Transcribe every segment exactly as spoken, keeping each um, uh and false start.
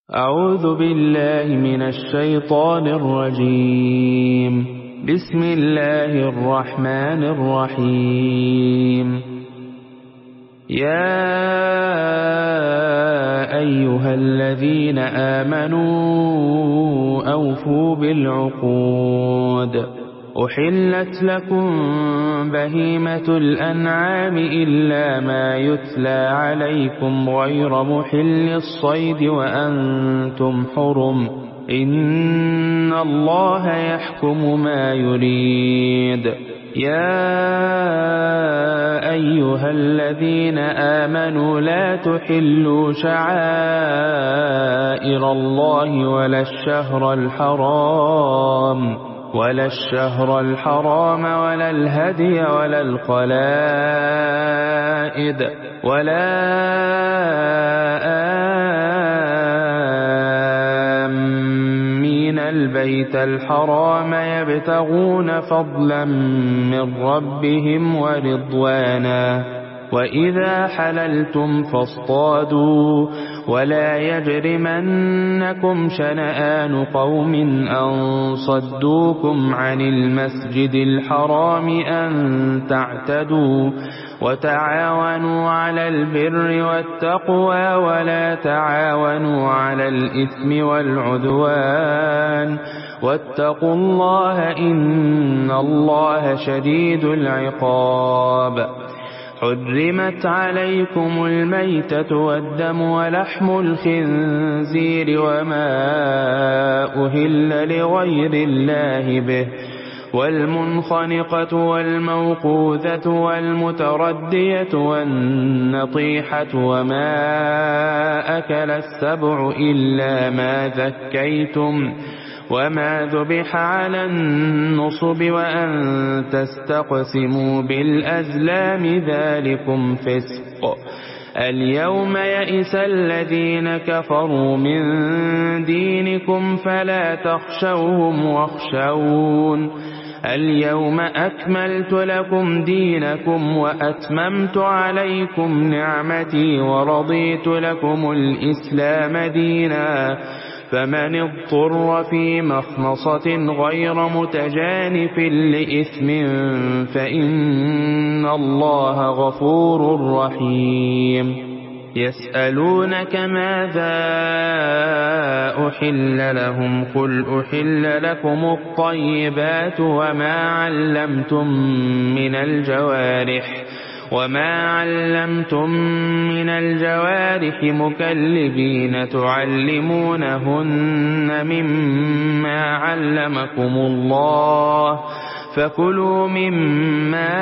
أعوذ بالله من الشيطان الرجيم. بسم الله الرحمن الرحيم. يا أيها الذين آمنوا أوفوا بالعقود. أحلت لكم بهيمة الأنعام إلا ما يتلى عليكم غير محل الصيد وأنتم حرم. إن الله يحكم ما يريد. يا أيها الذين آمنوا لا تحلوا شعائر الله ولا الشهر الحرام ولا الشهر الحرام ولا الهدي ولا القلائد ولا آمين البيت الحرام يبتغون فضلا من ربهم ورضوانا. وإذا حللتم فاصطادوا ولا يجرمنكم شنآن قوم أن صدوكم عن المسجد الحرام أن تعتدوا. وتعاونوا على البر والتقوى ولا تعاونوا على الإثم والعدوان واتقوا الله إن الله شديد العقاب. حرمت عليكم الميتة والدم ولحم الخنزير وما أهل لغير الله به والمنخنقة والموقوذة والمتردية والنطيحة وما أكل السبع إلا ما ذكيتم وما ذبح على النصب وأن تستقسموا بالأزلام ذلكم فسق. اليوم يئس الذين كفروا من دينكم فلا تخشوهم واخشون. اليوم أكملت لكم دينكم وأتممت عليكم نعمتي ورضيت لكم الإسلام دينا. فمن اضطر في مخمصة غير متجانف لإثم فإن الله غفور رحيم. يسألونك ماذا أحل لهم قل أحل لكم الطيبات وما علمتم من الجوارح وما علمتم من الجوارح مكلبين تعلمونهن مما علمكم الله فكلوا مما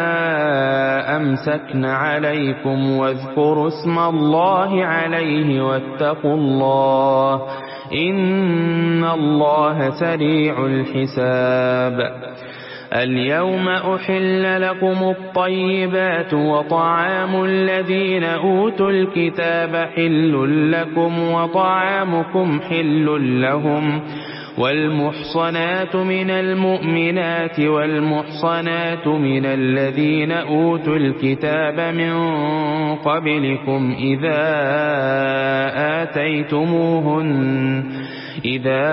أمسكن عليكم واذكروا اسم الله عليه واتقوا الله إن الله سريع الحساب. اليوم أحل لكم الطيبات وطعام الذين أوتوا الكتاب حل لكم وطعامكم حل لهم. والمحصنات من المؤمنات والمحصنات من الذين أوتوا الكتاب من قبلكم إذا آتيتموهن إذا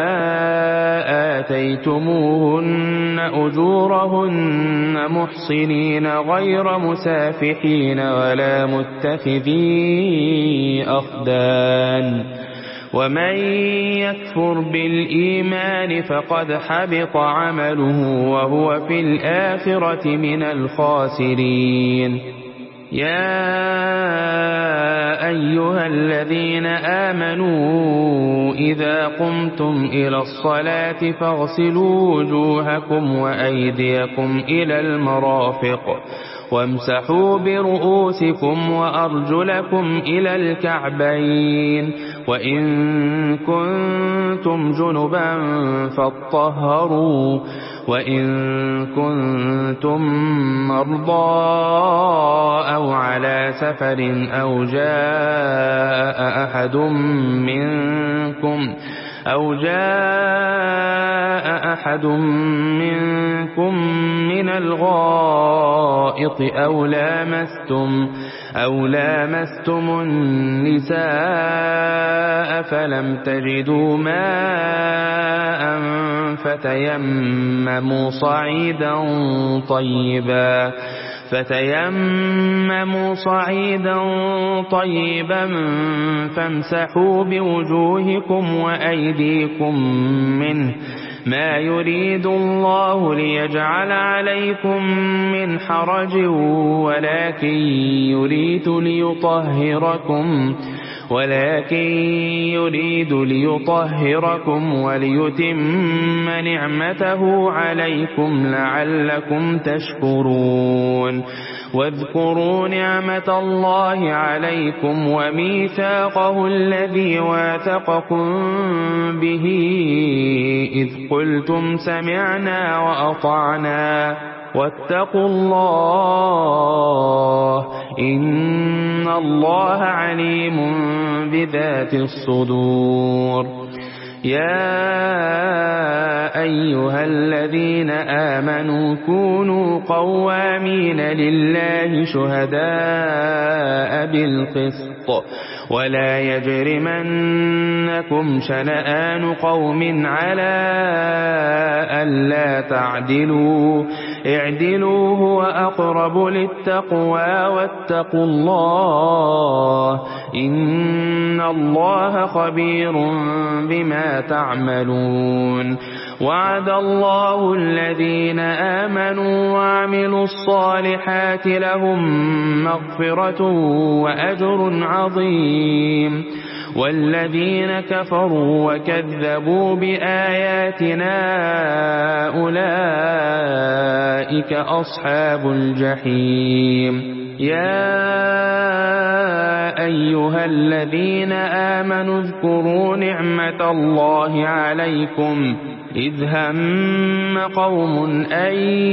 آتيتموهن أجورهن محصنين غير مسافحين ولا متخذي أخدان. ومن يكفر بالإيمان فقد حبط عمله وهو في الآخرة من الخاسرين. يا أيها الذين آمنوا إذا قمتم إلى الصلاة فاغسلوا وجوهكم وأيديكم إلى المرافق وامسحوا برؤوسكم وأرجلكم إلى الكعبين وإن كنتم جنبا فاطهروا وإن كنتم مرضى أو على سفر أو جاء أحد منكم أو جاء أحد منكم من الغائط أو لامستم أو لامستم النساء فلم تجدوا ماء فتيمموا صعيدا طيبا فتيمموا صعيدا طيبا فامسحوا بوجوهكم وأيديكم منه ما يريد الله ليجعل عليكم من حرج ولكن يريد ليطهركم ولكن يريد ليطهركم وليتم نعمته عليكم لعلكم تشكرون واذكروا نعمة الله عليكم وميثاقه الذي واثقكم به إذ قلتم سمعنا وأطعنا واتقوا الله إن الله عليم بذات الصدور يا أيها الذين آمنوا كونوا قوامين لله شهداء بالقسط ولا يجرمنكم شنآن قوم على ألا تعدلوا اعدلوا هو أقرب للتقوى واتقوا الله إن الله خبير بما تعملون وعد الله الذين آمنوا وعملوا الصالحات لهم مغفرة وأجر عظيم والذين كفروا وكذبوا بآياتنا أولئك أصحاب الجحيم يا أيها الذين آمنوا اذكروا نعمة الله عليكم إذ هم قوم أن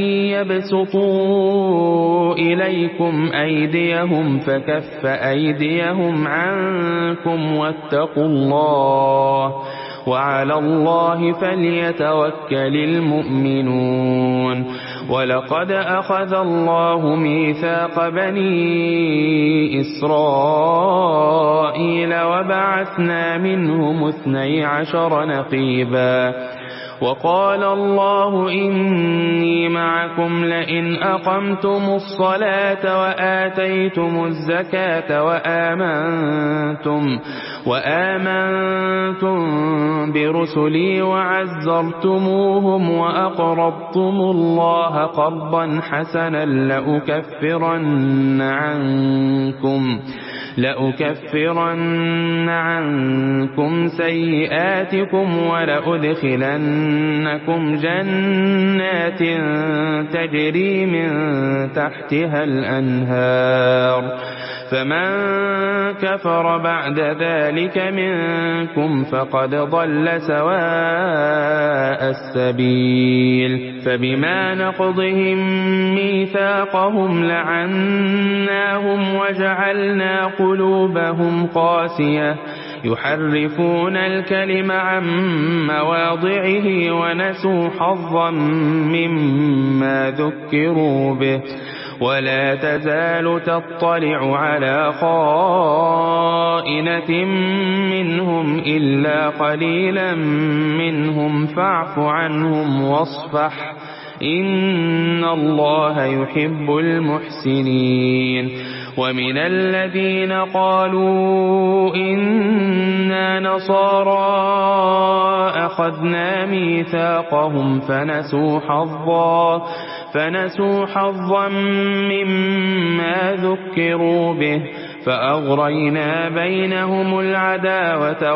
يبسطوا إليكم أيديهم فكف أيديهم عنكم واتقوا الله وعلى الله فليتوكل المؤمنون ولقد أخذ الله ميثاق بني إسرائيل وبعثنا منهم اثني عشر نقيبا وقال الله إني معكم لئن أقمتم الصلاة وآتيتم الزكاة وآمنتم وآمنتم برسلي وعزرتموهم وأقرضتم الله قرضا حسنا لأكفرن عنكم لأكفرن عنكم سيئاتكم ولأدخلنكم جنات تجري من تحتها الأنهار فمن كفر بعد ذلك منكم فقد ضل سواء السبيل فبما نقضهم ميثاقهم لعناهم وجعلنا قلوبهم قاسية يحرفون الكلم عن مواضعه ونسوا حظا مما ذكروا به ولا تزال تطلع على خائنة منهم إلا قليلا منهم فاعف عنهم واصفح إن الله يحب المحسنين ومن الذين قالوا إنا نصارى أخذنا ميثاقهم فنسوا حظا فنسوا حظا مما ذكروا به فأغرينا بينهم العداوة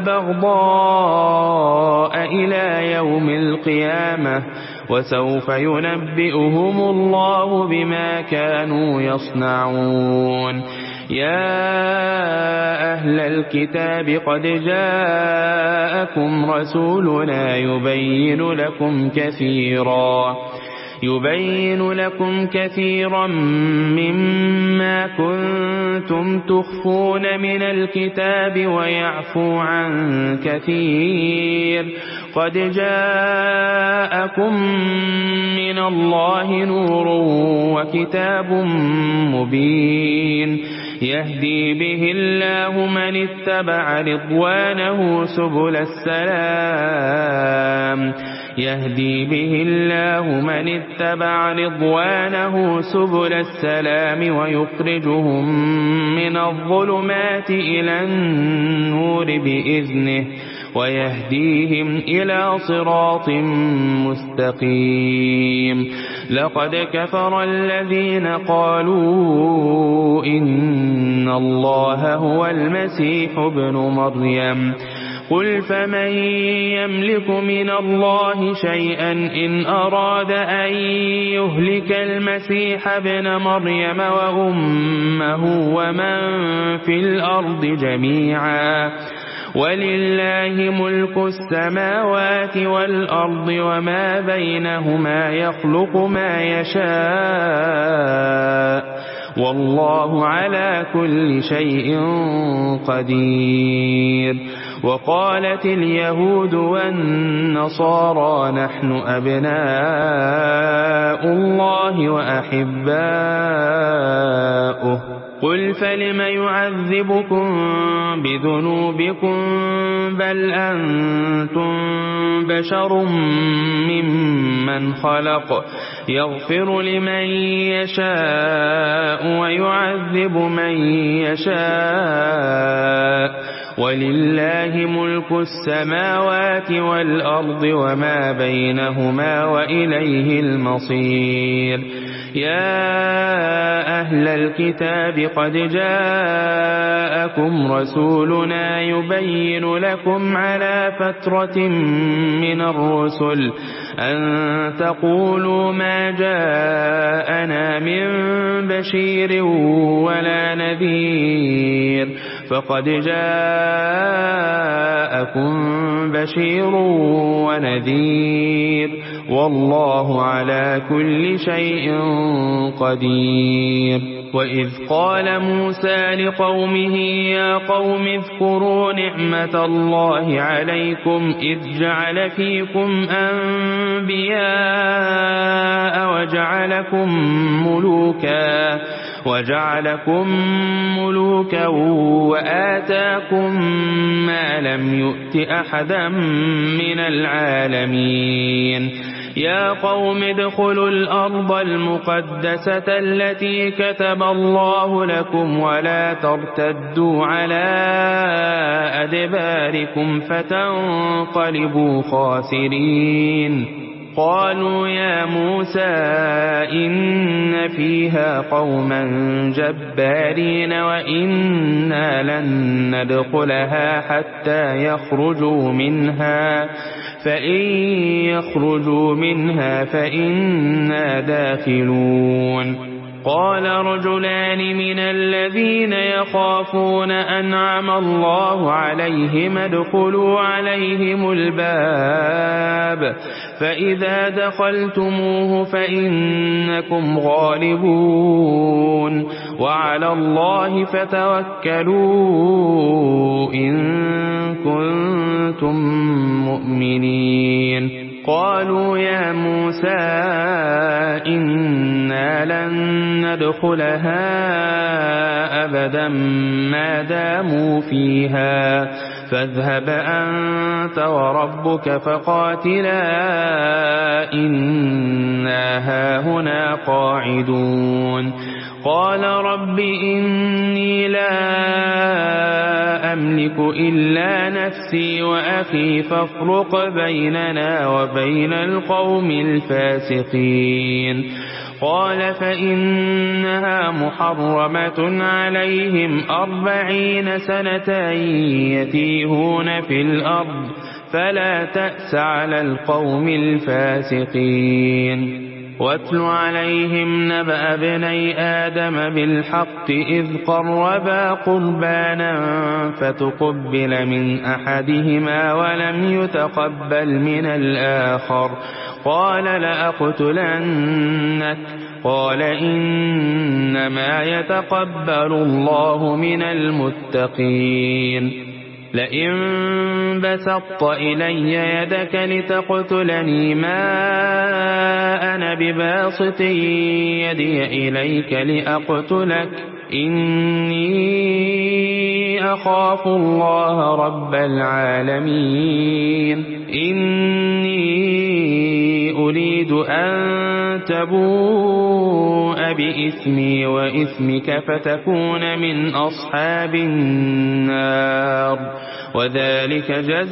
والبغضاء إلى يوم القيامة وسوف ينبئهم الله بما كانوا يصنعون يا أهل الكتاب قد جاءكم رسولنا يبين لكم كثيرا يبين لكم كثيرا مما كنتم تخفون من الكتاب ويعفو عن كثير قد جاءكم من الله نور وكتاب مبين يهدي به الله من اتبع رضوانه سبل السلام يهدي به الله من اتبع رضوانه سبل السلام ويخرجهم من الظلمات إلى النور بإذنه ويهديهم إلى صراط مستقيم لقد كفر الذين قالوا إن الله هو المسيح ابن مريم قل فمن يملك من الله شيئا إن أراد أن يهلك المسيح ابن مريم وأمه ومن في الأرض جميعا ولله ملك السماوات والأرض وما بينهما يخلق ما يشاء والله على كل شيء قدير وقالت اليهود والنصارى نحن أبناء الله وأحباؤه قل فلم يعذبكم بذنوبكم بل أنتم بشر ممن خلق يغفر لمن يشاء ويعذب من يشاء ولله ملك السماوات والأرض وما بينهما وإليه المصير يا أهل الكتاب قد جاءكم رسولنا يبين لكم على فترة من الرسل أن تقولوا ما جاءنا من بشير ولا نذير فقد جاءكم بشير ونذير والله على كل شيء قدير وإذ قال موسى لقومه يا قوم اذكروا نعمة الله عليكم إذ جعل فيكم أنبياء وجعلكم ملوكا وجعلكم ملوكا وآتاكم ما لم يؤت أحدا من العالمين يا قوم ادخلوا الأرض المقدسة التي كتب الله لكم ولا ترتدوا على أدباركم فتنقلبوا خاسرين قالوا يا موسى إن فيها قوما جبارين وإنا لن ندخلها حتى يخرجوا منها فإن يخرجوا منها فإنا داخلون قال رجلان من الذين يخافون أنعم الله عليهم ادخلوا عليهم الباب فإذا دخلتموه فإنكم غالبون وعلى الله فتوكلوا إن كنتم مؤمنين قالوا يا موسى إنا لن ندخلها أبدا ما داموا فيها فاذهب أنت وربك فقاتلا إنا هاهنا قاعدون قال رب إني لا أملك إلا نفسي وأخي فافرق بيننا وبين القوم الفاسقين قال فإنها محرمة عليهم أربعين سنة يتيهون في الأرض فلا تأس على القوم الفاسقين واتل عليهم نبأ ابني آدم بالحق إذ قربا قربانا فتقبل من أحدهما ولم يتقبل من الآخر قال لأقتلنك قال إنما يتقبل الله من المتقين لئن بسطت إلي يدك لتقتلني ما أنا بباسط يدي إليك لأقتلك إني أخاف الله رب العالمين إني أريد أن تبوء بإثمي وإثمك فتكون من أصحاب النار وذلك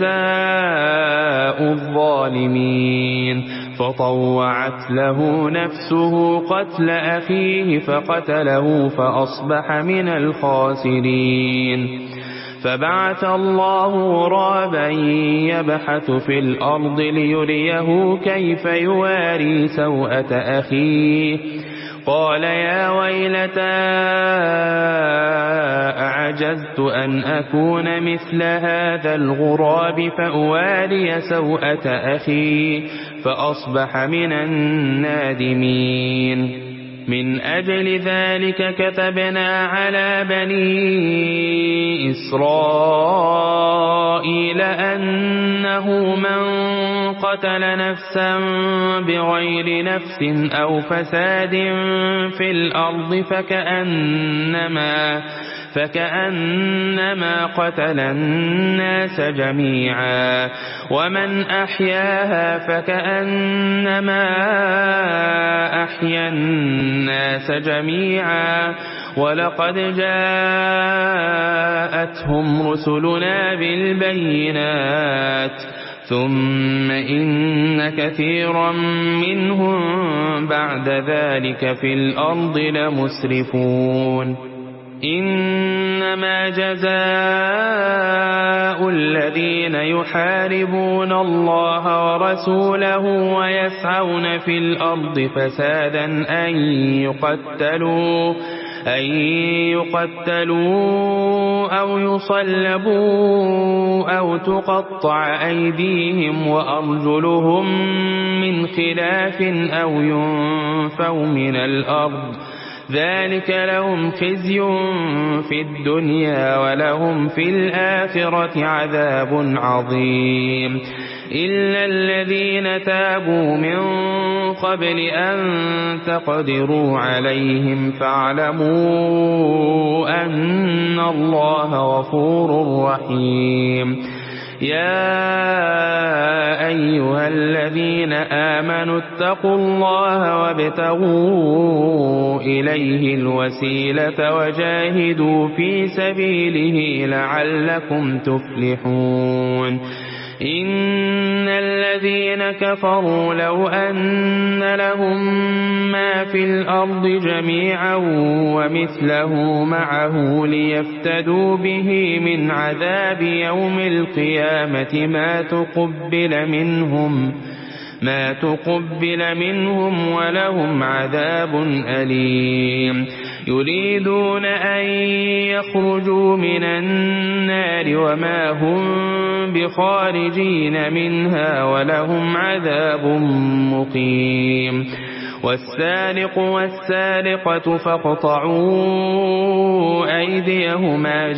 جزاء الظالمين فطوعت له نفسه قتل أخيه فقتله فأصبح من الخاسرين فبعث الله غرابا يبحث في الأرض ليريه كيف يواري سوءة أخيه قال يا ويلتى أعجزت أن أكون مثل هذا الغراب فأواري سوءة أخي فأصبح من النادمين من أجل ذلك كتبنا على بني إسرائيل أنه من قتل نفسا بغير نفس أو فساد في الأرض فكأنما فكأنما قتل الناس جميعا ومن أحياها فكأنما أحيا الناس جميعا ولقد جاءتهم رسلنا بالبينات ثم إن كثيرا منهم بعد ذلك في الأرض لمسرفون إنما جزاء الذين يحاربون الله ورسوله ويسعون في الأرض فسادا أن يقتلوا أن يقتلوا أو يصلبوا أو تقطع أيديهم وأرجلهم من خلاف أو ينفوا من الأرض ذلك لهم خزي في الدنيا ولهم في الآخرة عذاب عظيم إلا الذين تابوا من قبل أن تقدروا عليهم فاعلموا أن الله غفور رحيم يا أيها الذين آمنوا اتقوا الله وابتغوا إليه الوسيلة وجاهدوا في سبيله لعلكم تفلحون إن الذين كفروا لو أن لهم ما في الأرض جميعا ومثله معه ليفتدوا به من عذاب يوم القيامة ما تقبل منهم ما تقبل منهم ولهم عذاب أليم يريدون أن يخرجوا من النار وما هم بخارجين منها ولهم عذاب مقيم والسارق والسارقة فاقطعوا أيديهما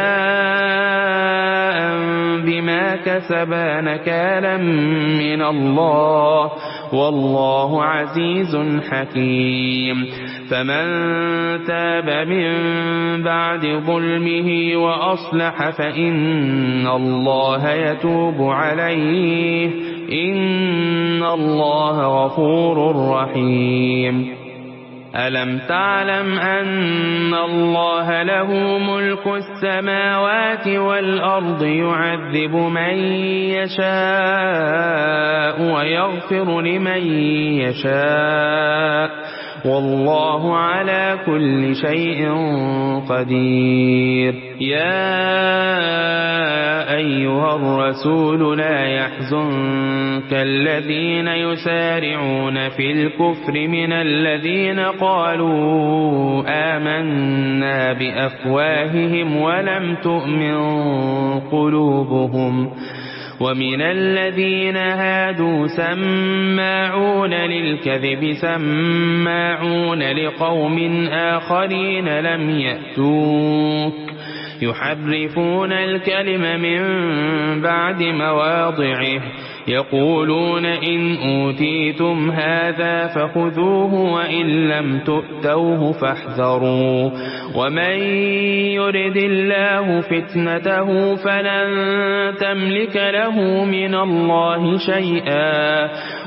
جزاء بما كسبا نكالا من الله والله عزيز حكيم فمن تاب من بعد ظلمه وأصلح فإن الله يتوب عليه إن الله غفور رحيم ألم تعلم أن الله له ملك السماوات والأرض يعذب من يشاء ويغفر لمن يشاء والله على كل شيء قدير يا أيها الرسول لا يحزنك الذين يسارعون في الكفر من الذين قالوا آمنا بأفواههم ولم تؤمن قلوبهم ومن الذين هادوا سماعون للكذب سماعون لقوم آخرين لم يأتوك يحرفون الكلم من بعد مواضعه يقولون إن أوتيتم هذا فخذوه وإن لم تؤتوه فاحذروا ومن يرد الله فتنته فلن تملك له من الله شيئا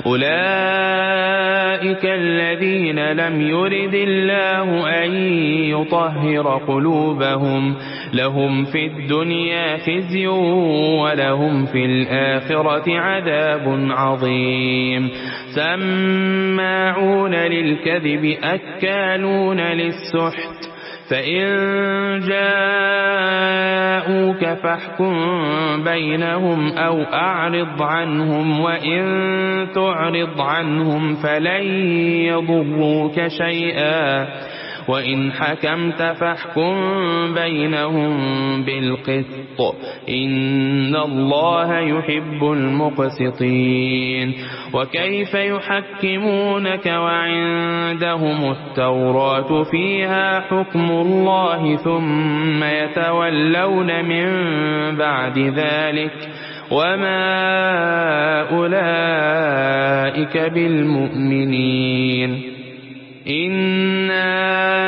أولئك الذين لم يرد الله أن يطهر قلوبهم لهم في الدنيا خزي ولهم في الآخرة عذاب عظيم سماعون للكذب أكالون للسحت فإن جاءوك فاحكم بينهم أو أعرض عنهم وإن تعرض عنهم فلن يضروك شيئا وإن حكمت فاحكم بينهم بالقسط إن الله يحب المقسطين وكيف يحكمونك وعندهم التوراة فيها حكم الله ثم يتولون من بعد ذلك وما أولئك بالمؤمنين إنا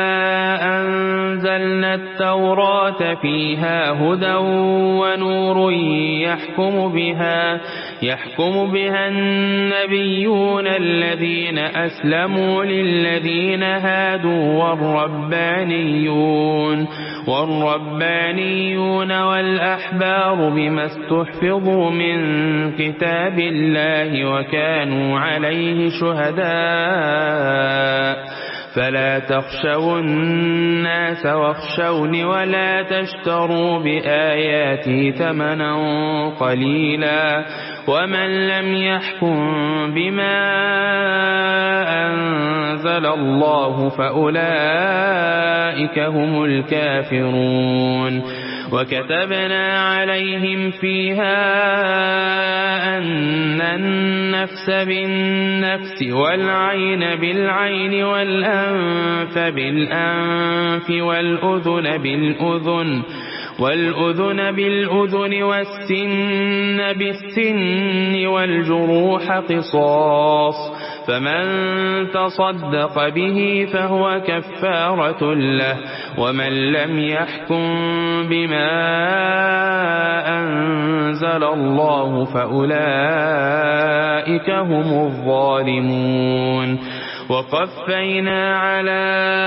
أنزلنا التوراة فيها هدى ونور يحكم بها يحكم بها النبيون الذين أسلموا للذين هادوا والربانيون والربانيون والأحبار بما استحفظوا من كتاب الله وكانوا عليه شهداء فلا تخشوا الناس واخشوني ولا تشتروا بآياتي ثمنا قليلا ومن لم يحكم بما أنزل الله فأولئك هم الكافرون وكتبنا عليهم فيها أن النفس بالنفس والعين بالعين والأنف بالأنف والأذن بالأذن والأذن بالأذن والسن بالسن والجروح قصاص فمن تصدق به فهو كفارة له ومن لم يحكم بما أنزل الله فأولئك هم الظالمون وقفينا على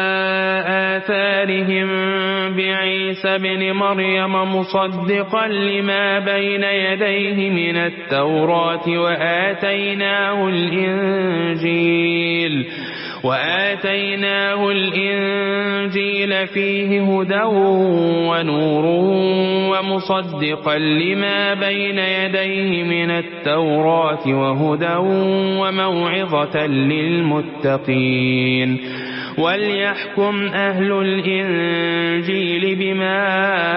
آثارهم بعيسى بن مريم مصدقا لما بين يديه من التوراة وآتيناه الإنجيل وآتيناه الإنجيل فيه هدى ونور ومصدقا لما بين يديه من التوراة وهدى وموعظة للمتقين وليحكم أهل الإنجيل بما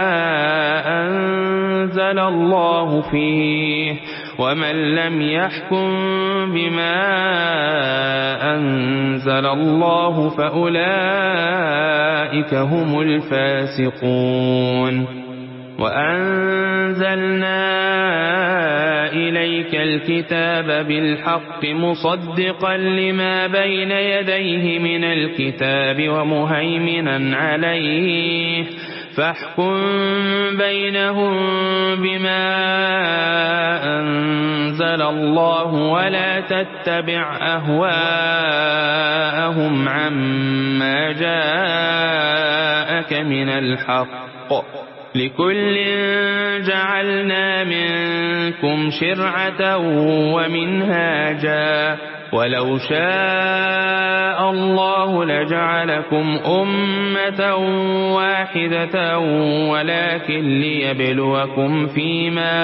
أنزل الله فيه ومن لم يحكم بما أنزل الله فأولئك هم الفاسقون وأنزلنا إليك الكتاب بالحق مصدقا لما بين يديه من الكتاب ومهيمنا عليه فاحكم بينهم بما أنزل الله ولا تتبع أهواءهم عما جاءك من الحق لكل جعلنا منكم شرعة ومنهاجا ولو شاء الله لجعلكم أمة واحدة ولكن ليبلوكم فيما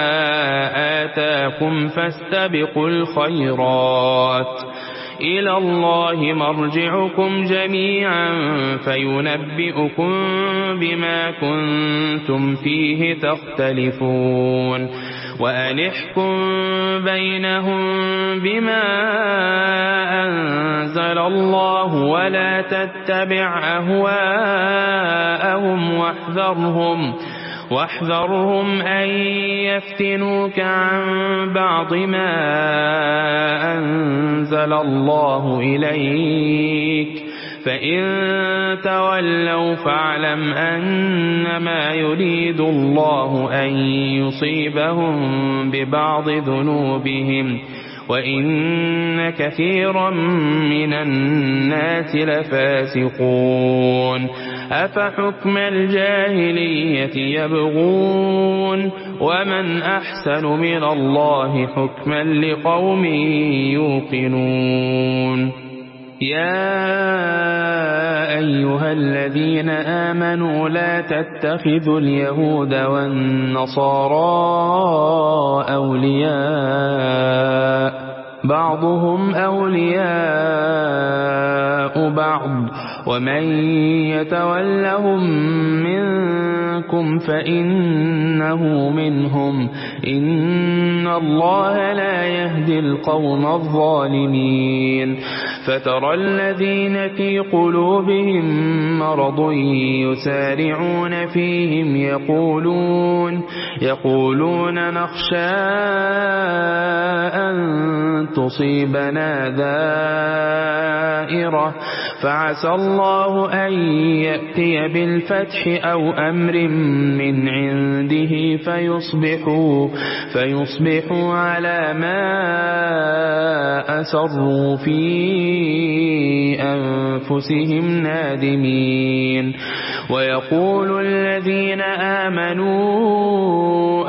آتاكم فاستبقوا الخيرات إلى الله مرجعكم جميعا فينبئكم بما كنتم فيه تختلفون وأن احكم بينهم بما أنزل الله ولا تتبع أهواءهم واحذرهم واحذرهم أن يفتنوك عن بعض ما أنزل الله إليك فإن تولوا فاعلم أنما يريد الله أن يصيبهم ببعض ذنوبهم وإن كثيرا من الناس لفاسقون أفحكم الجاهلية يبغون ومن أحسن من الله حكما لقوم يوقنون يا أيها الذين آمنوا لا تتخذوا اليهود والنصارى أولياء بعضهم أولياء بعض ومن يتولهم منكم فإنه منهم إن الله لا يهدي القوم الظالمين فترى الذين في قلوبهم مرض يسارعون فيهم يقولون يقولون نخشى أن تصيبنا دائرة فعسى الله أن يأتي بالفتح أو أمر من عنده فيصبحوا, فيصبحوا على ما أسروا في أنفسهم نادمين ويقول الذين آمنوا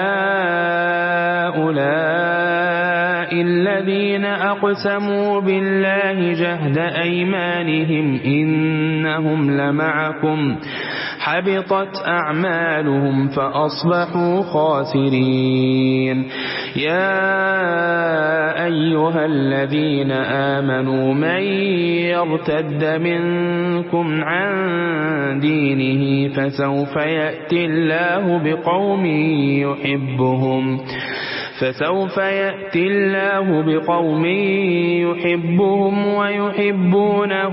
أهؤلاء الذين أقسموا بالله جهد أيمانهم إنهم لمعكم حبطت أعمالهم فأصبحوا خاسرين يا أيها الذين آمنوا من يرتد منكم عن دينه فسوف يأتي الله بقوم يحبهم فسوف يأتي الله بقوم يحبهم ويحبونه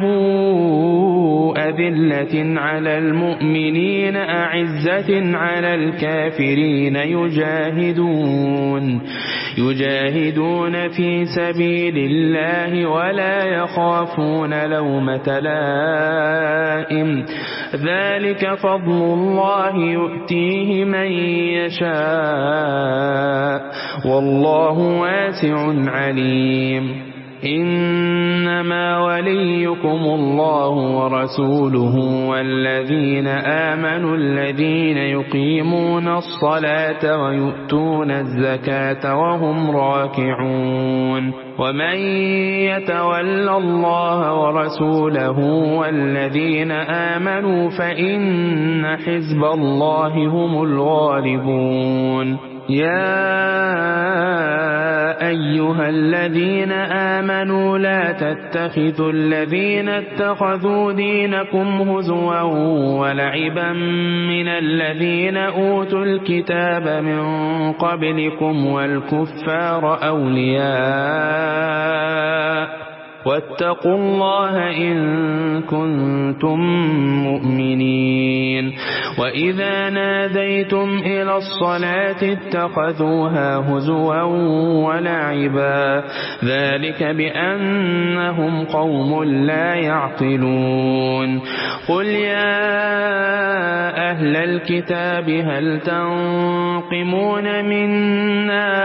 أذلة على المؤمنين أعزة على الكافرين يجاهدون يجاهدون في سبيل الله ولا يخافون لومة لائم ذلك فضل الله يؤتيه من يشاء والله واسع عليم إنما وليكم الله ورسوله والذين آمنوا الذين يقيمون الصلاة ويؤتون الزكاة وهم راكعون ومن يتول الله ورسوله والذين آمنوا فإن حزب الله هم الغالبون يا أيها الذين آمنوا لا تتخذوا الذين اتخذوا دينكم هزوا ولعبا من الذين أوتوا الكتاب من قبلكم والكفار أولياء واتقوا الله إن كنتم مؤمنين وإذا ناديتم إلى الصلاة اتخذوها هزوا ولعبا ذلك بأنهم قوم لا يعقلون قل يا أهل الكتاب هل تنقمون منا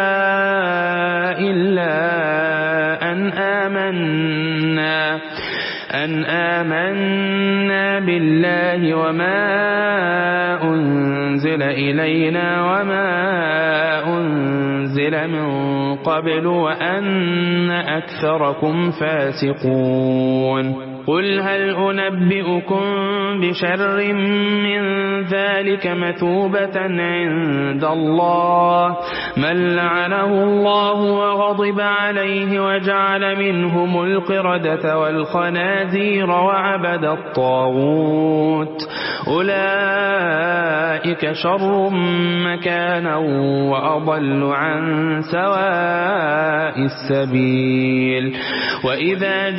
إلا أن آمنا أن آمنا بالله وما أنزل إلينا وما أنزل من قبل وأن أكثركم فاسقون قل هل أنبئكم بشر من ذلك مثوبة عند الله من لعنه الله وغضب عليه وجعل منهم القردة والخنازير وعبد الطاغوت أولئك شر مكانا وأضل عن سواء السبيل وإذا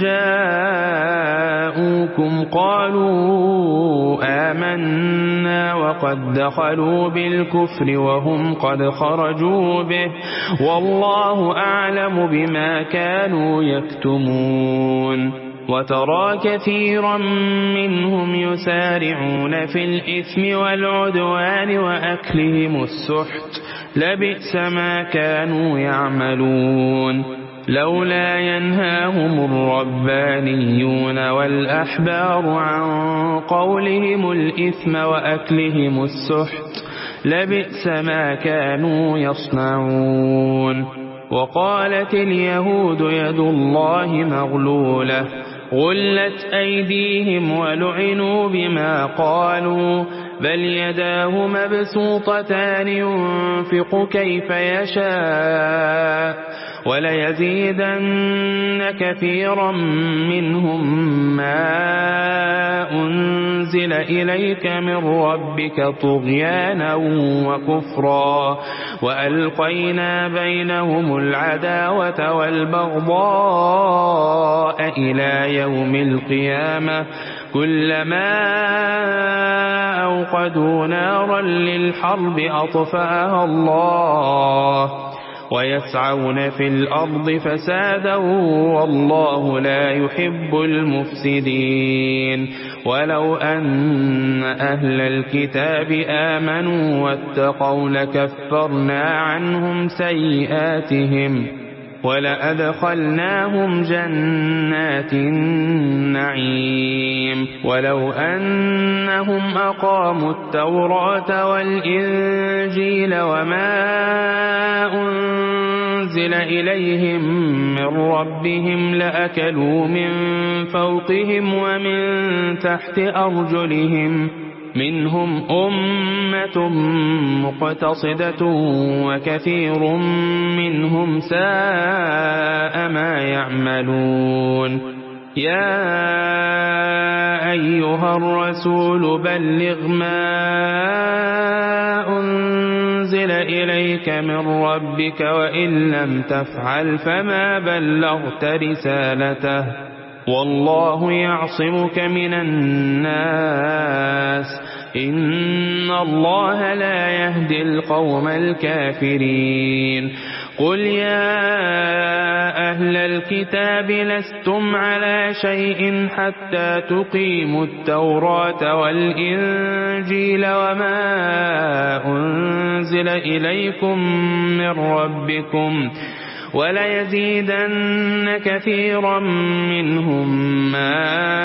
جاءوكم قالوا آمنا وقد دخلوا بالكفر وهم قد خرجوا به والله أعلم بما كانوا يكتمون وترى كثيرا منهم يسارعون في الإثم والعدوان وأكلهم السحت لبئس ما كانوا يعملون لولا ينهاهم الربانيون والأحبار عن قولهم الإثم وأكلهم السحت لبئس ما كانوا يصنعون وقالت اليهود يد الله مغلولة غلت أيديهم ولعنوا بما قالوا بل يداه مبسوطتان ينفق كيف يشاء وليزيدن كثيرا منهم ما أنزل إليك من ربك طغيانا وكفرا وألقينا بينهم العداوة والبغضاء إلى يوم القيامة كلما أوقدوا نارا للحرب أطفأها الله ويسعون في الأرض فسادا والله لا يحب المفسدين ولو أن أهل الكتاب آمنوا واتقوا لكفرنا عنهم سيئاتهم ولأدخلناهم جنات النعيم ولو أنهم أقاموا التوراة والإنجيل وما أنزل إليهم من ربهم لأكلوا من فوقهم ومن تحت أرجلهم منهم أمة مقتصدة وكثير منهم ساء ما يعملون يا أيها الرسول بلغ ما أنزل إليك من ربك وإن لم تفعل فما بلغت رسالته والله يعصمك من الناس إن الله لا يهدي القوم الكافرين قل يا أهل الكتاب لستم على شيء حتى تقيموا التوراة والإنجيل وما أنزل إليكم من ربكم وليزيدن كثيرا منهم ما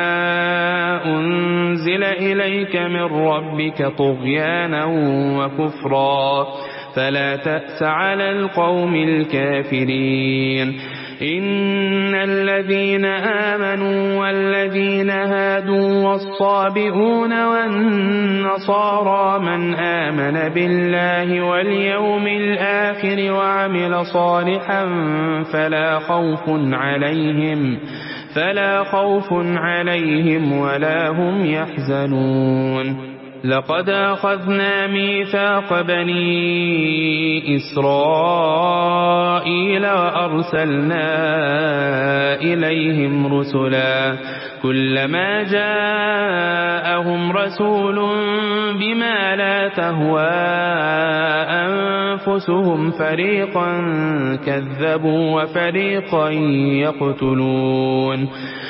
أنزل إليك من ربك طغيانا وكفرا فلا تأس على القوم الكافرين إن الذين آمنوا والذين هادوا والصابئون والنصارى من آمن بالله واليوم الآخر وعمل صالحا فلا خوف عليهم فلا خوف عليهم ولا هم يحزنون لقد أخذنا ميثاق بني إسرائيل وأرسلنا إليهم رسلا كلما جاءهم رسول بما لا تهوى أنفسهم فريقا كذبوا وفريقا يقتلون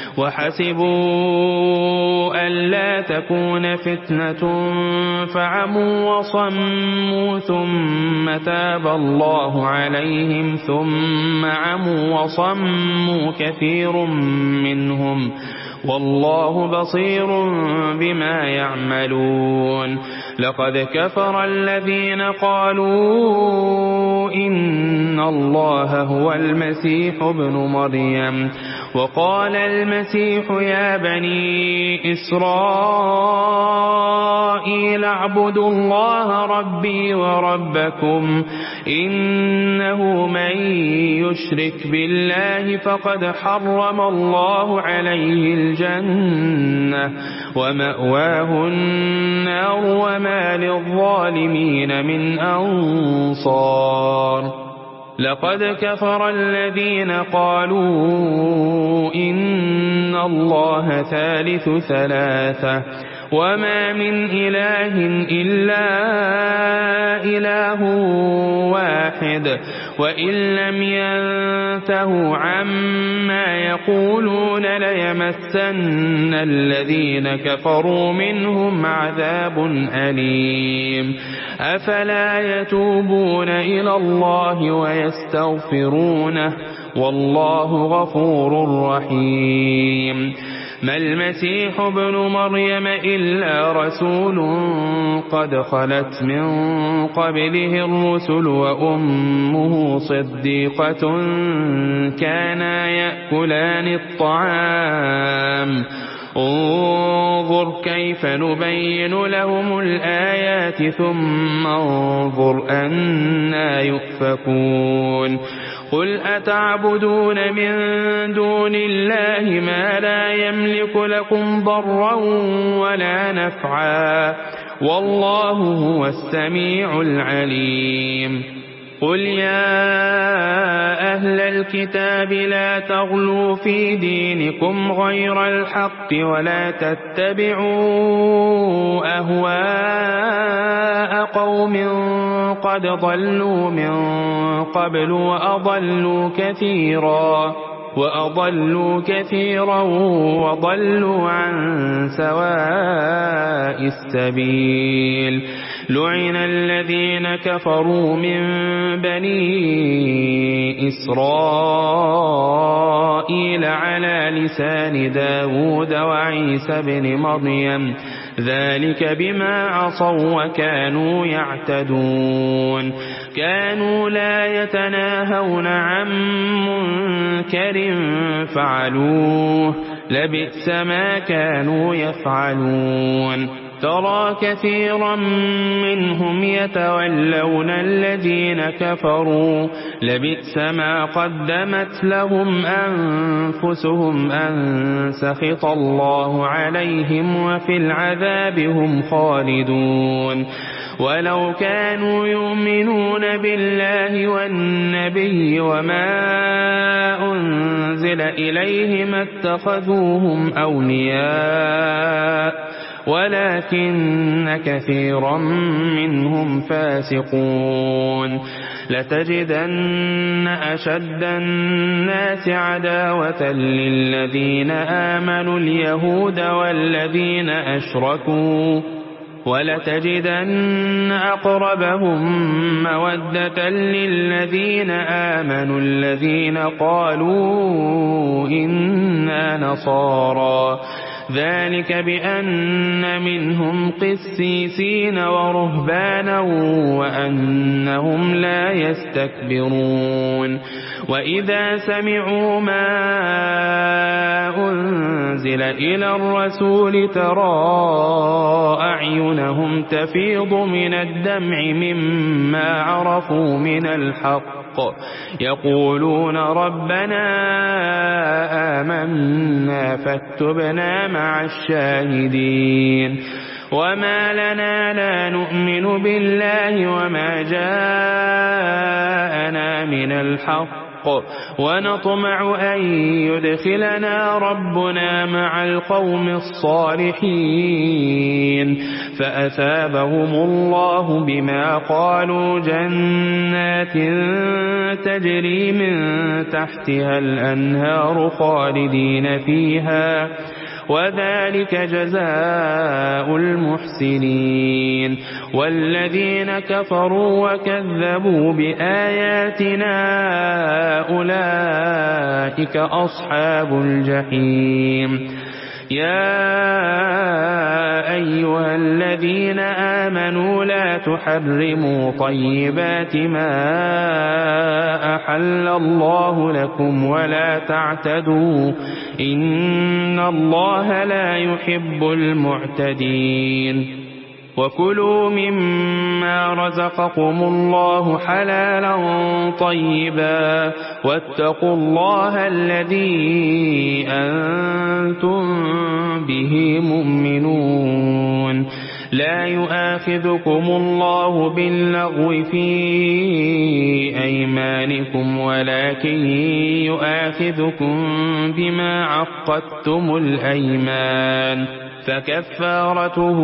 وحسبوا ألا تكون فتنة فعموا وصموا ثم تاب الله عليهم ثم عموا وصموا كثير منهم والله بصير بما يعملون لقد كفر الذين قالوا إن الله هو المسيح ابن مريم وقال المسيح يا بني إسرائيل اعبدوا الله ربي وربكم إنه من يشرك بالله فقد حرم الله عليه الجنة ومأواه النار وما للظالمين من أنصار لقد كفر الذين قالوا إن الله ثالث ثلاثة وما من إله إلا إله واحد وإن لم ينتهوا عما يقولون ليمسن الذين كفروا منهم عذاب أليم أفلا يتوبون إلى الله ويستغفرونه والله غفور رحيم ما المسيح ابن مريم إلا رسول قد خلت من قبله الرسل وأمه صديقة كانا يأكلان الطعام انظر كيف نبين لهم الآيات ثم انظر أنا يؤفكون قل أتعبدون من دون الله ما لا يملك لكم ضرا ولا نفعا والله هو السميع العليم قل يا أهل الكتاب لا تغلوا في دينكم غير الحق ولا تتبعوا أهواء قوم قد ضلوا من قبل وأضلوا كثيرا وأضلوا كثيرا وضلوا عن سواء السبيل لعن الذين كفروا من بني إسرائيل على لسان داود وعيسى بن مريم ذلك بما عصوا وكانوا يعتدون كانوا لا يتناهون عن منكر فعلوه لبئس ما كانوا يفعلون ترى كثيرا منهم يتولون الذين كفروا لبئس ما قدمت لهم أنفسهم أن سخط الله عليهم وفي العذاب هم خالدون ولو كانوا يؤمنون بالله والنبي وما أنزل إليه ما اتخذوهم أولياء ولكن كثيرا منهم فاسقون لتجدن أشد الناس عداوة للذين آمنوا اليهود والذين أشركوا ولتجدن أقربهم مودة للذين آمنوا الذين قالوا إنا نصارى ذلك بأن منهم قسيسين ورهبانا وأنهم لا يستكبرون وإذا سمعوا ما أنزل إلى الرسول ترى أعينهم تفيض من الدمع مما عرفوا من الحق يقولون ربنا آمنا فاكتبنا مع الشاهدين وما لنا لا نؤمن بالله وما جاءنا من الحق ونطمع أن يدخلنا ربنا مع القوم الصالحين فأثابهم الله بما قالوا جنات تجري من تحتها الأنهار خالدين فيها وذلك جزاء المحسنين والذين كفروا وكذبوا بآياتنا أولئك أصحاب الجحيم يا أيها الذين آمنوا لا تحرموا طيبات ما أحل الله لكم ولا تعتدوا إن الله لا يحب المعتدين وكلوا مما رزقكم الله حلالا طيبا واتقوا الله الذي أنتم به مؤمنون لا يؤاخذكم الله باللغو في أيمانكم ولكن يؤاخذكم بما عقدتم الأيمان فكفارته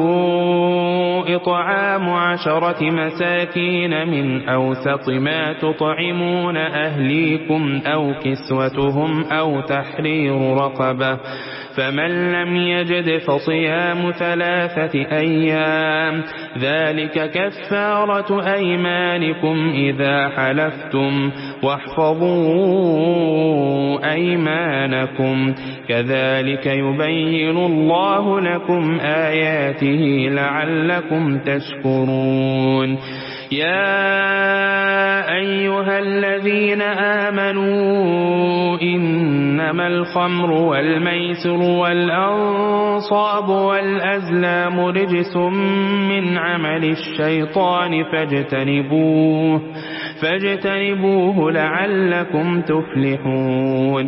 إطعام عشرة مساكين من أوسط ما تطعمون أهليكم أو كسوتهم أو تحرير رقبة، فمن لم يجد فصيام ثلاثة أيام، ذلك كفارة أيمانكم إذا حلفتم، واحفظوا أيمانكم، كذلك يبين الله لكم آياته لعلكم تشكرون. يا أيها الذين آمنوا إنما الخمر والميسر والأنصاب والأزلام رجس من عمل الشيطان فاجتنبوه فاجتنبوه لعلكم تفلحون.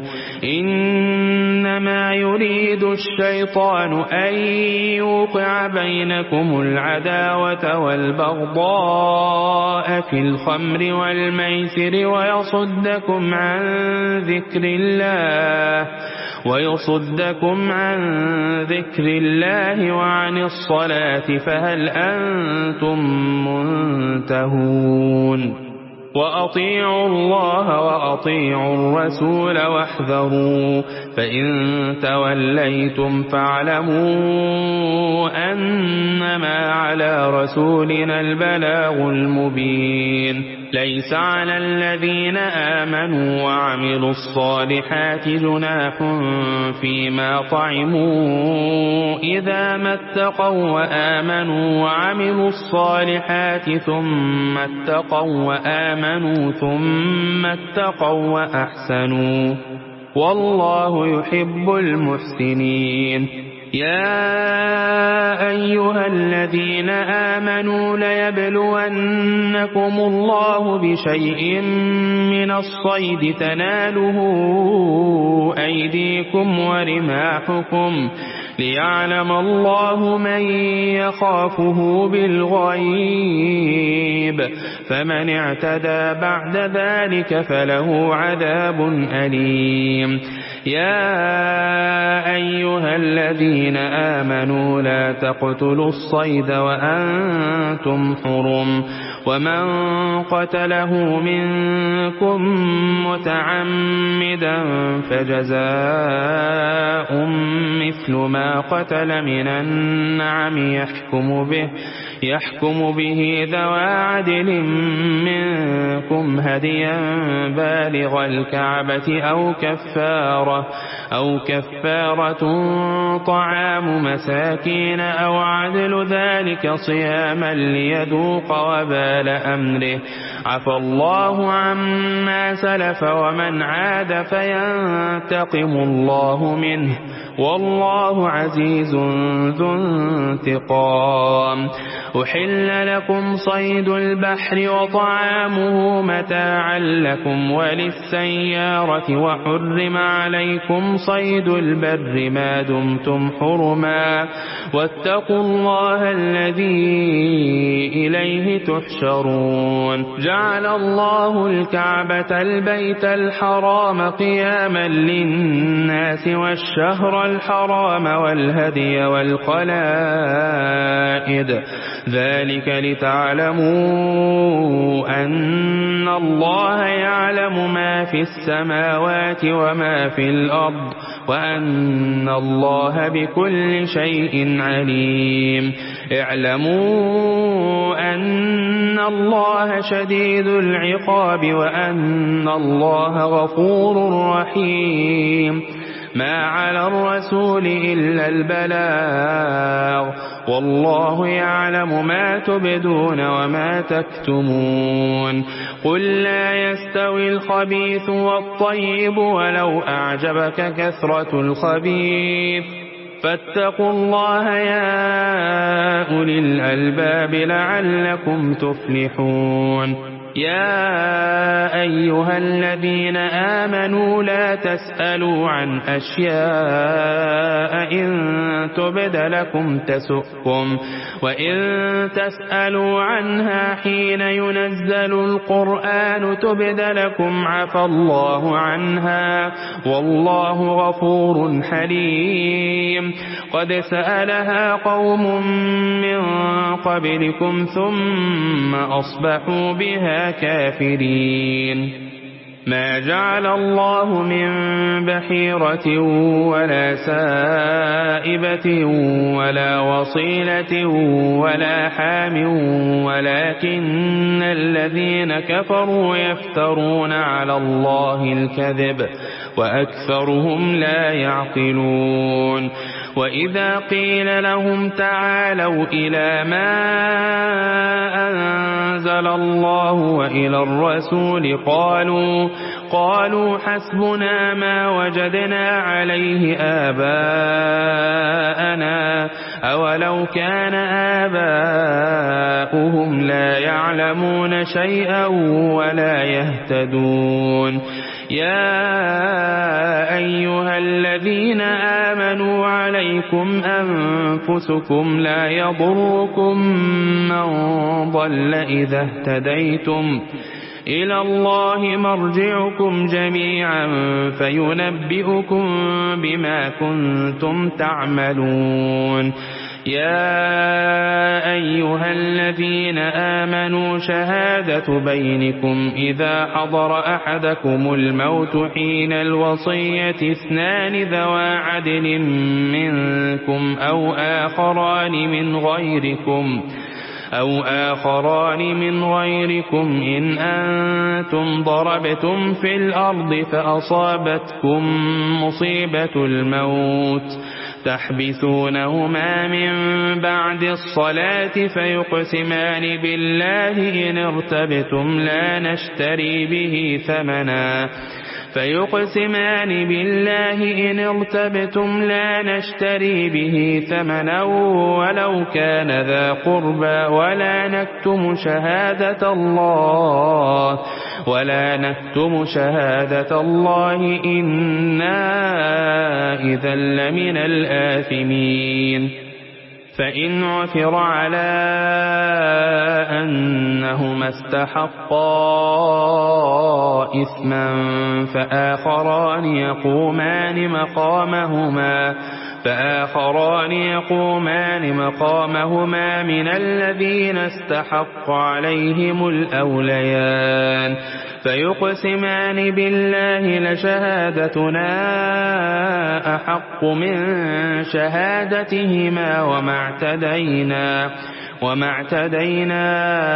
إنما يريد الشيطان أن يوقع بينكم العداوة والبغضاء في الخمر والميسر ويصدكم عن ذكر الله ويصدكم عن ذكر الله وعن الصلاة فهل أنتم منتهون. وأطيعوا الله وأطيعوا الرسول واحذروا، فإن توليتم فاعلموا أنما على رسولنا البلاغ المبين. ليس على الذين آمنوا وعملوا الصالحات جناح فيما طعموا إذا ما اتقوا وآمنوا وعملوا الصالحات ثم اتقوا وآمنوا ثم اتقوا وأحسنوا، والله يحب المحسنين. يا أيها الذين آمنوا ليبلونكم الله بشيء من الصيد تناله أيديكم ورماحكم ليعلم الله من يخافه بالغيب، فمن اعتدى بعد ذلك فله عذاب أليم. يا أيها الذين آمنوا لا تقتلوا الصيد وأنتم حرم، ومن قتله منكم متعمدا فجزاء مثل ما قتل من النعم يحكم به يحكم به ذوى عدل منكم هديا بالغ الكعبة أو كفارة أو كفارة طعام مساكين أو عدل ذلك صياما ليذوق وبال أمره، عفى الله عما سلف ومن عاد فينتقم الله منه، والله عزيز ذو انتقام. أحل لكم صيد البحر وطعامه متاعا لكم وللسيارة، وحرم عليكم صيد البر ما دمتم حرما، واتقوا الله الذي إليه تحشرون. جعل الله الكعبة البيت الحرام قياما للناس والشهر الحرام والهدي والقلائد، ذلك لتعلموا أن الله يعلم ما في السماوات وما في الأرض وأن الله بكل شيء عليم. اعلموا أن الله شديد العقاب وأن الله غفور رحيم. ما على الرسول إلا البلاغ، والله يعلم ما تبدون وما تكتمون. قل لا يستوي الخبيث والطيب ولو أعجبك كثرة الخبيث، فاتقوا الله يا أولي الألباب لعلكم تفلحون. يا أيها الذين آمنوا لا تسألوا عن أشياء إن تبد لكم تسؤكم وإن تسألوا عنها حين ينزل القرآن تبد لكم عفى الله عنها والله غفور حليم. قد سألها قوم من قبلكم ثم أصبحوا بها كافرين. ما جعل الله من بحيرة ولا سائبة ولا وصيلة ولا حام ولكن الذين كفروا يفترون على الله الكذب وأكثرهم لا يعقلون. وإذا قيل لهم تعالوا إلى ما أنزل الله وإلى الرسول قالوا قالوا حسبنا ما وجدنا عليه آباءنا أولو كان آباؤهم لا يعلمون شيئا ولا يهتدون. يا أيها الذين آمنوا عليكم أنفسكم لا يضركم من ضل إذا اهتديتم إلى الله مرجعكم جميعا فينبئكم بما كنتم تعملون. يا أيها الذين آمنوا شهادة بينكم إذا حضر أحدكم الموت حين الوصية اثنان ذوى عدل منكم أو آخران من غيركم أو آخران من غيركم إن أنتم ضربتم في الأرض فأصابتكم مصيبة الموت تحبسونهما من بعد الصلاة فيقسمان بالله إن ارتبتم لا نشتري به ثمنا فيقسمان بالله إن ارتبتم لا نشتري به ثمنا ولو كان ذا قربى ولا نكتم شهادة الله ولا نكتم شهادة الله إنا إذا لمن الآثمين. فإن عثر على أنهما استحقا إثما فآخران يقومان مقامهما فآخران يقومان مقامهما من الذين استحق عليهم الأوليان فيقسمان بالله لشهادتنا أحق من شهادتهما وما اعتدينا وما اعتدينا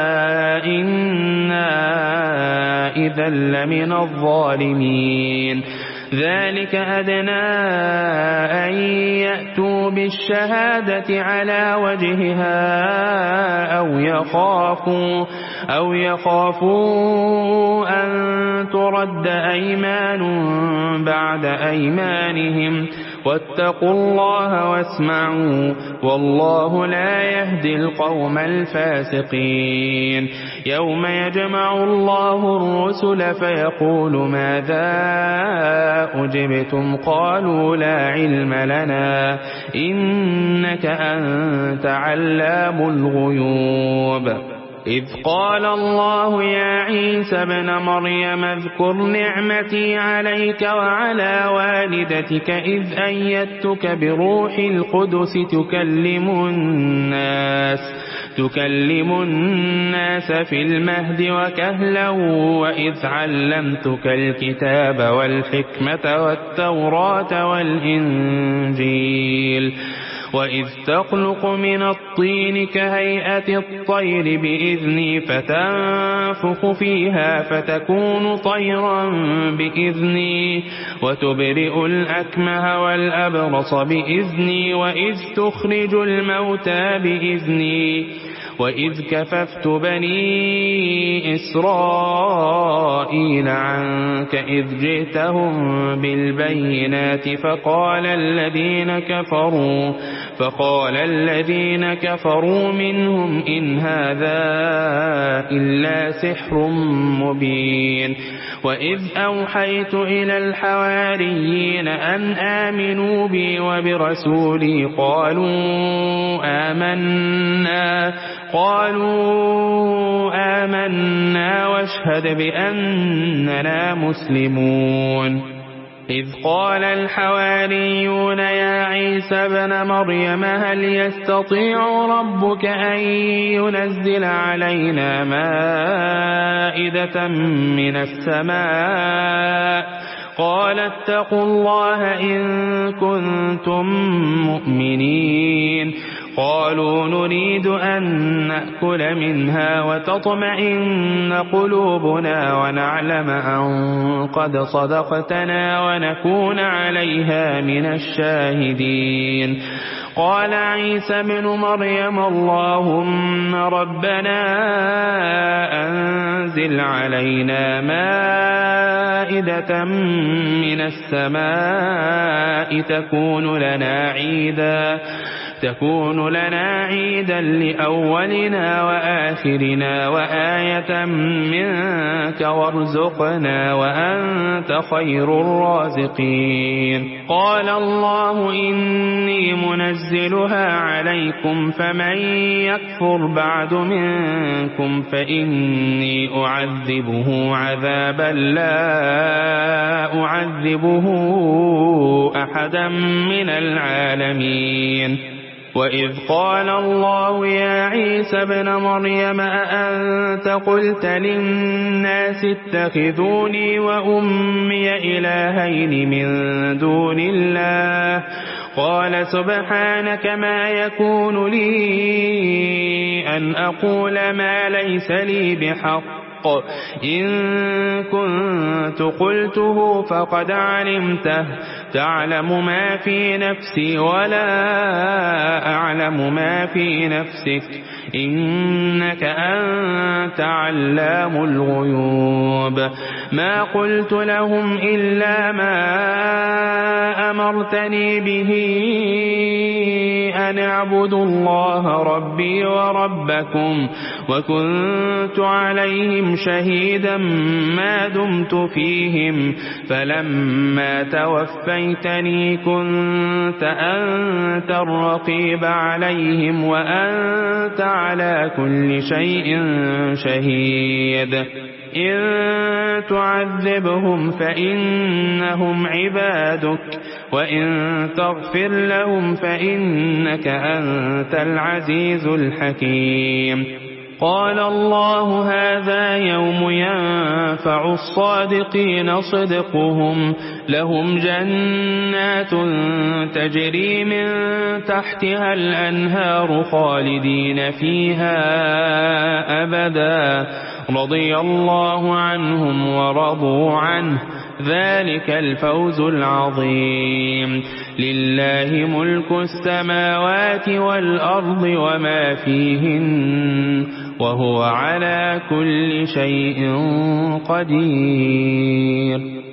إنا إذا لمن الظالمين. ذلك أدنى أن يأتوا بالشهادة على وجهها أو يخافوا أو يخافوا أن ترد أيمان بعد أيمانهم واتقوا الله واسمعوا والله لا يهدي القوم الفاسقين. يوم يجمع الله الرسل فيقول ماذا أجبتم قالوا لا علم لنا إنك أنت علام الغيوب. إذ قال الله يا عيسى ابن مريم اذكر نعمتي عليك وعلى والدتك إذ أيدتك بروح القدس تكلم الناس تكلم الناس في المهد وكهلا وإذ علمتك الكتاب والحكمة والتوراة والإنجيل وإذ تخلق من الطين كهيئة الطير بإذني فتنفخ فيها فتكون طيرا بإذني وتبرئ الأكمه والأبرص بإذني وإذ تخرج الموتى بإذني وإذ كففت بني إسرائيل عنك إذ جئتهم بالبينات فقال الذين كفروا فقال الذين كفروا منهم إن هذا إلا سحر مبين وإذ أوحيت إلى الحواريين أن آمنوا بي وبرسولي قالوا آمنا قالوا آمنا واشهد بأننا مسلمون إذ قال الحواريون يا عيسى ابن مريم هل يستطيع ربك أن ينزل علينا مائدة من السماء قال اتقوا الله إن كنتم مؤمنين قالوا نريد أن نأكل منها وتطمئن قلوبنا ونعلم أن قد صدقتنا ونكون عليها من الشاهدين قال عيسى بن مريم اللهم ربنا أنزل علينا مائدة من السماء تكون لنا عيدا تكون لنا عيدا لأولنا وآخرنا وآية منك وارزقنا وأنت خير الرازقين قال الله إني منزلها عليكم فمن يكفر بعد منكم فإني أعذبه عذابا لا أعذبه أحدا من العالمين وإذ قال الله يا عيسى ابن مريم أأنت قلت للناس اتخذوني وأمي إلهين من دون الله قال سبحانك ما يكون لي أن أقول ما ليس لي بحق إن كنت قلته فقد علمته تعلم ما في نفسي ولا أعلم ما في نفسك إنك أنت علام الغيوب ما قلت لهم إلا ما أمرتني به أن اعبدوا الله ربي وربكم وكنت عليهم شهيدا ما دمت فيهم فلما توفيتني كنت أنت الرقيب عليهم وأنت على كل شيء شهيد إن تعذبهم فإنهم عبادك وإن تغفر لهم فإنك أنت العزيز الحكيم قال الله هذا يوم ينفع الصادقين صدقهم لهم جنات تجري من تحتها الأنهار خالدين فيها أبدا رضي الله عنهم ورضوا عنه ذلك الفوز العظيم لله ملك السماوات والأرض وما فيهن وهو على كل شيء قدير.